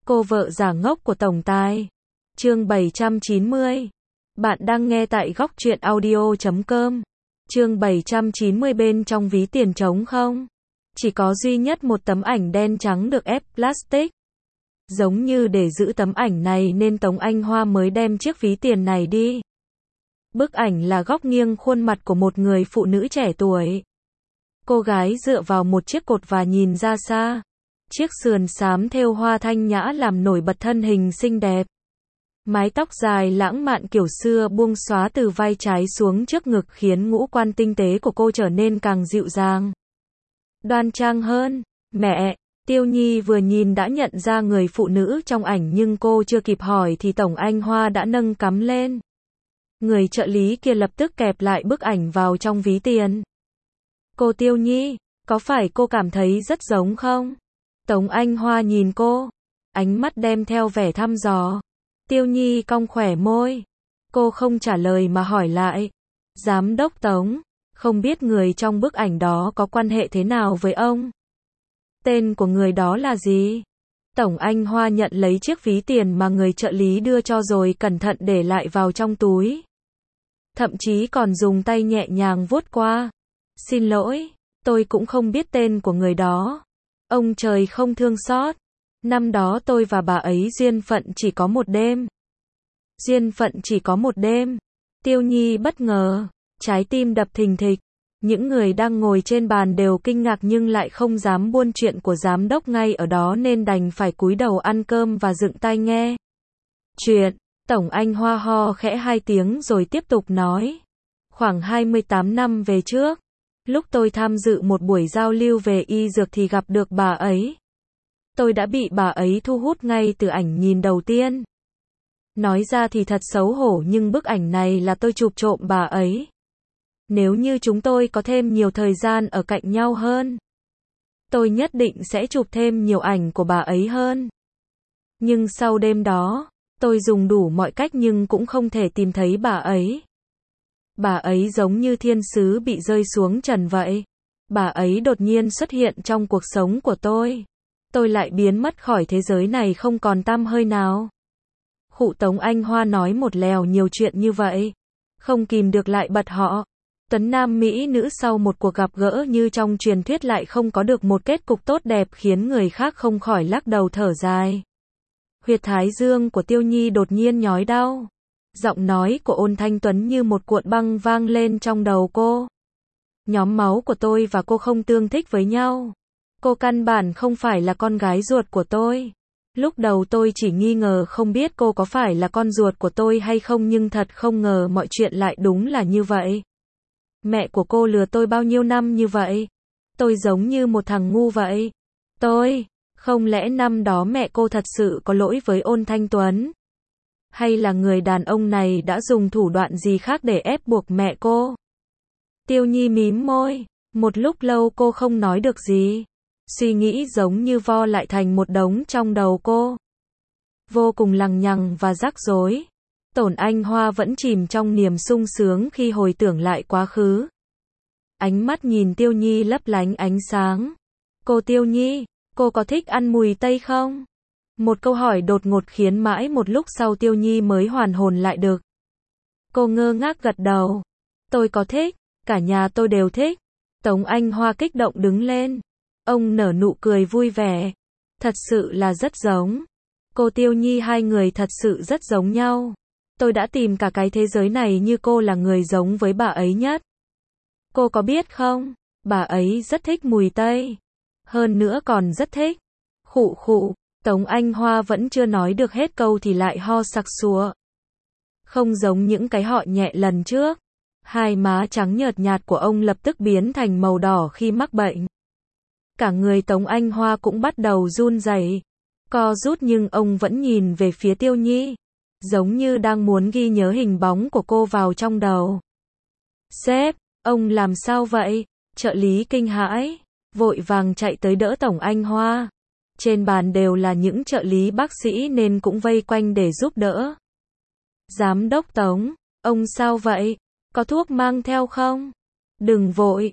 Cô vợ giả ngốc của tổng tài. Chương 790. Bạn đang nghe tại góc truyện audio.com. Chương 790 bên trong ví tiền trống không? Chỉ có duy nhất một tấm ảnh đen trắng được ép plastic. Giống như để giữ tấm ảnh này nên Tống Anh Hoa mới đem chiếc ví tiền này đi. Bức ảnh là góc nghiêng khuôn mặt của một người phụ nữ trẻ tuổi. Cô gái dựa vào một chiếc cột và nhìn ra xa. Chiếc sườn xám thêu hoa thanh nhã làm nổi bật thân hình xinh đẹp. Mái tóc dài lãng mạn kiểu xưa buông xóa từ vai trái xuống trước ngực khiến ngũ quan tinh tế của cô trở nên càng dịu dàng, đoan trang hơn. Mẹ, Tiêu Nhi vừa nhìn đã nhận ra người phụ nữ trong ảnh nhưng cô chưa kịp hỏi thì Tổng Anh Hoa đã nâng cắm lên. Người trợ lý kia lập tức kẹp lại bức ảnh vào trong ví tiền. Cô Tiêu Nhi, có phải cô cảm thấy rất giống không? Tống Anh Hoa nhìn cô, ánh mắt đem theo vẻ thăm dò. Tiêu Nhi cong khỏe môi. Cô không trả lời mà hỏi lại. Giám đốc Tống, không biết người trong bức ảnh đó có quan hệ thế nào với ông? Tên của người đó là gì? Tổng Anh Hoa nhận lấy chiếc ví tiền mà người trợ lý đưa cho rồi cẩn thận để lại vào trong túi. Thậm chí còn dùng tay nhẹ nhàng vuốt qua. Xin lỗi, tôi cũng không biết tên của người đó. Ông trời không thương xót. Năm đó tôi và bà ấy duyên phận chỉ có một đêm. Duyên phận chỉ có một đêm. Tiêu Nhi bất ngờ, trái tim đập thình thịch. Những người đang ngồi trên bàn đều kinh ngạc nhưng lại không dám buôn chuyện của giám đốc ngay ở đó nên đành phải cúi đầu ăn cơm và dựng tai nghe. Chuyện, Tổng Anh Hoa ho khẽ 2 tiếng rồi tiếp tục nói. Khoảng 28 năm về trước, lúc tôi tham dự một buổi giao lưu về y dược thì gặp được bà ấy. Tôi đã bị bà ấy thu hút ngay từ ảnh nhìn đầu tiên. Nói ra thì thật xấu hổ nhưng bức ảnh này là tôi chụp trộm bà ấy. Nếu như chúng tôi có thêm nhiều thời gian ở cạnh nhau hơn, tôi nhất định sẽ chụp thêm nhiều ảnh của bà ấy hơn. Nhưng sau đêm đó, tôi dùng đủ mọi cách nhưng cũng không thể tìm thấy bà ấy. Bà ấy giống như thiên sứ bị rơi xuống trần vậy. Bà ấy đột nhiên xuất hiện trong cuộc sống của tôi. Tôi lại biến mất khỏi thế giới này không còn tăm hơi nào. Khụ Tống Anh Hoa nói một lèo nhiều chuyện như vậy. Không kìm được lại bật họ. Tuấn nam mỹ nữ sau một cuộc gặp gỡ như trong truyền thuyết lại không có được một kết cục tốt đẹp khiến người khác không khỏi lắc đầu thở dài. Huyệt thái dương của Tiêu Nhi đột nhiên nhói đau. Giọng nói của Ôn Thanh Tuấn như một cuộn băng vang lên trong đầu cô. Nhóm máu của tôi và cô không tương thích với nhau. Cô căn bản không phải là con gái ruột của tôi. Lúc đầu tôi chỉ nghi ngờ không biết cô có phải là con ruột của tôi hay không nhưng thật không ngờ mọi chuyện lại đúng là như vậy. Mẹ của cô lừa tôi bao nhiêu năm như vậy? Tôi giống như một thằng ngu vậy. Không lẽ năm đó mẹ cô thật sự có lỗi với Ôn Thanh Tuấn? Hay là người đàn ông này đã dùng thủ đoạn gì khác để ép buộc mẹ cô? Tiêu Nhi mím môi, một lúc lâu cô không nói được gì. Suy nghĩ giống như vo lại thành một đống trong đầu cô. Vô cùng lằng nhằng và rắc rối. Tổn Anh Hoa vẫn chìm trong niềm sung sướng khi hồi tưởng lại quá khứ. Ánh mắt nhìn Tiêu Nhi lấp lánh ánh sáng. Cô Tiêu Nhi, cô có thích ăn mùi tây không? Một câu hỏi đột ngột khiến mãi một lúc sau Tiêu Nhi mới hoàn hồn lại được. Cô ngơ ngác gật đầu. Tôi có thích, cả nhà tôi đều thích. Tống Anh Hoa kích động đứng lên. Ông nở nụ cười vui vẻ. Thật sự là rất giống. Cô Tiêu Nhi hai người thật sự rất giống nhau. Tôi đã tìm cả cái thế giới này như cô là người giống với bà ấy nhất. Cô có biết không, bà ấy rất thích mùi tây. Hơn nữa còn rất thích. Khụ khụ, Tống Anh Hoa vẫn chưa nói được hết câu thì lại ho sặc sụa. Không giống những cái họ nhẹ lần trước. Hai má trắng nhợt nhạt của ông lập tức biến thành màu đỏ khi mắc bệnh. Cả người Tống Anh Hoa cũng bắt đầu run rẩy, co rút nhưng ông vẫn nhìn về phía Tiêu Nhi, giống như đang muốn ghi nhớ hình bóng của cô vào trong đầu. Sếp, ông làm sao vậy? Trợ lý kinh hãi, vội vàng chạy tới đỡ Tổng Anh Hoa. Trên bàn đều là những trợ lý bác sĩ nên cũng vây quanh để giúp đỡ. Giám đốc Tống, ông sao vậy? Có thuốc mang theo không? Đừng vội,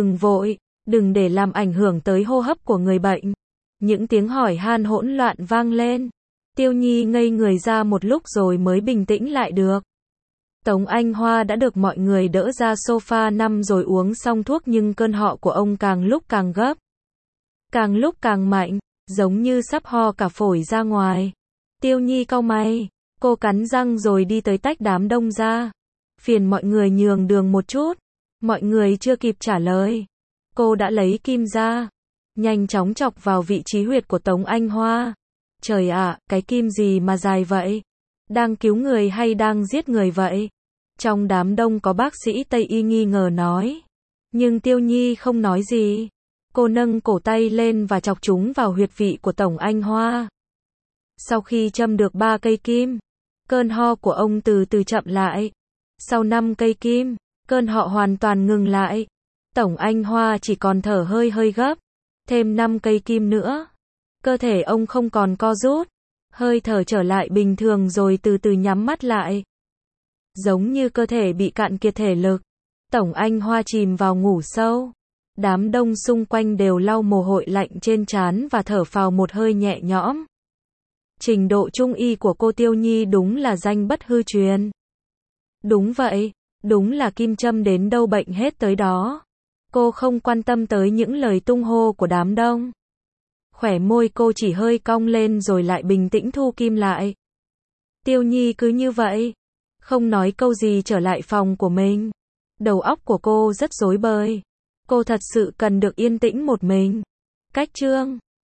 đừng để làm ảnh hưởng tới hô hấp của người bệnh. Những tiếng hỏi han hỗn loạn vang lên. Tiêu Nhi ngây người ra một lúc rồi mới bình tĩnh lại được. Tống Anh Hoa đã được mọi người đỡ ra sofa nằm rồi uống xong thuốc nhưng cơn họ của ông càng lúc càng gấp. Càng lúc càng mạnh, giống như sắp ho cả phổi ra ngoài. Tiêu Nhi cau mày, cô cắn răng rồi đi tới tách đám đông ra. Phiền mọi người nhường đường một chút. Mọi người chưa kịp trả lời. Cô đã lấy kim ra, nhanh chóng chọc vào vị trí huyệt của Tống Anh Hoa. Trời ạ, cái kim gì mà dài vậy? Đang cứu người hay đang giết người vậy? Trong đám đông có bác sĩ Tây Y nghi ngờ nói. Nhưng Tiêu Nhi không nói gì. Cô nâng cổ tay lên và chọc chúng vào huyệt vị của Tống Anh Hoa. Sau khi châm được 3 cây kim, cơn ho của ông từ từ chậm lại. Sau 5 cây kim, cơn họ hoàn toàn ngừng lại. Tống Anh Hoa chỉ còn thở hơi hơi gấp. Thêm 5 cây kim nữa. Cơ thể ông không còn co rút. Hơi thở trở lại bình thường rồi từ từ nhắm mắt lại. Giống như cơ thể bị cạn kiệt thể lực. Tống Anh Hoa chìm vào ngủ sâu. Đám đông xung quanh đều lau mồ hôi lạnh trên trán và thở phào một hơi nhẹ nhõm. Trình độ trung y của cô Tiêu Nhi đúng là danh bất hư truyền. Đúng vậy, đúng là kim châm đến đâu bệnh hết tới đó. Cô không quan tâm tới những lời tung hô của đám đông. Khóe môi cô chỉ hơi cong lên rồi lại bình tĩnh thu kim lại. Tiêu Nhi cứ như vậy, không nói câu gì trở lại phòng của mình. Đầu óc của cô rất rối bời. Cô thật sự cần được yên tĩnh một mình. Cách chương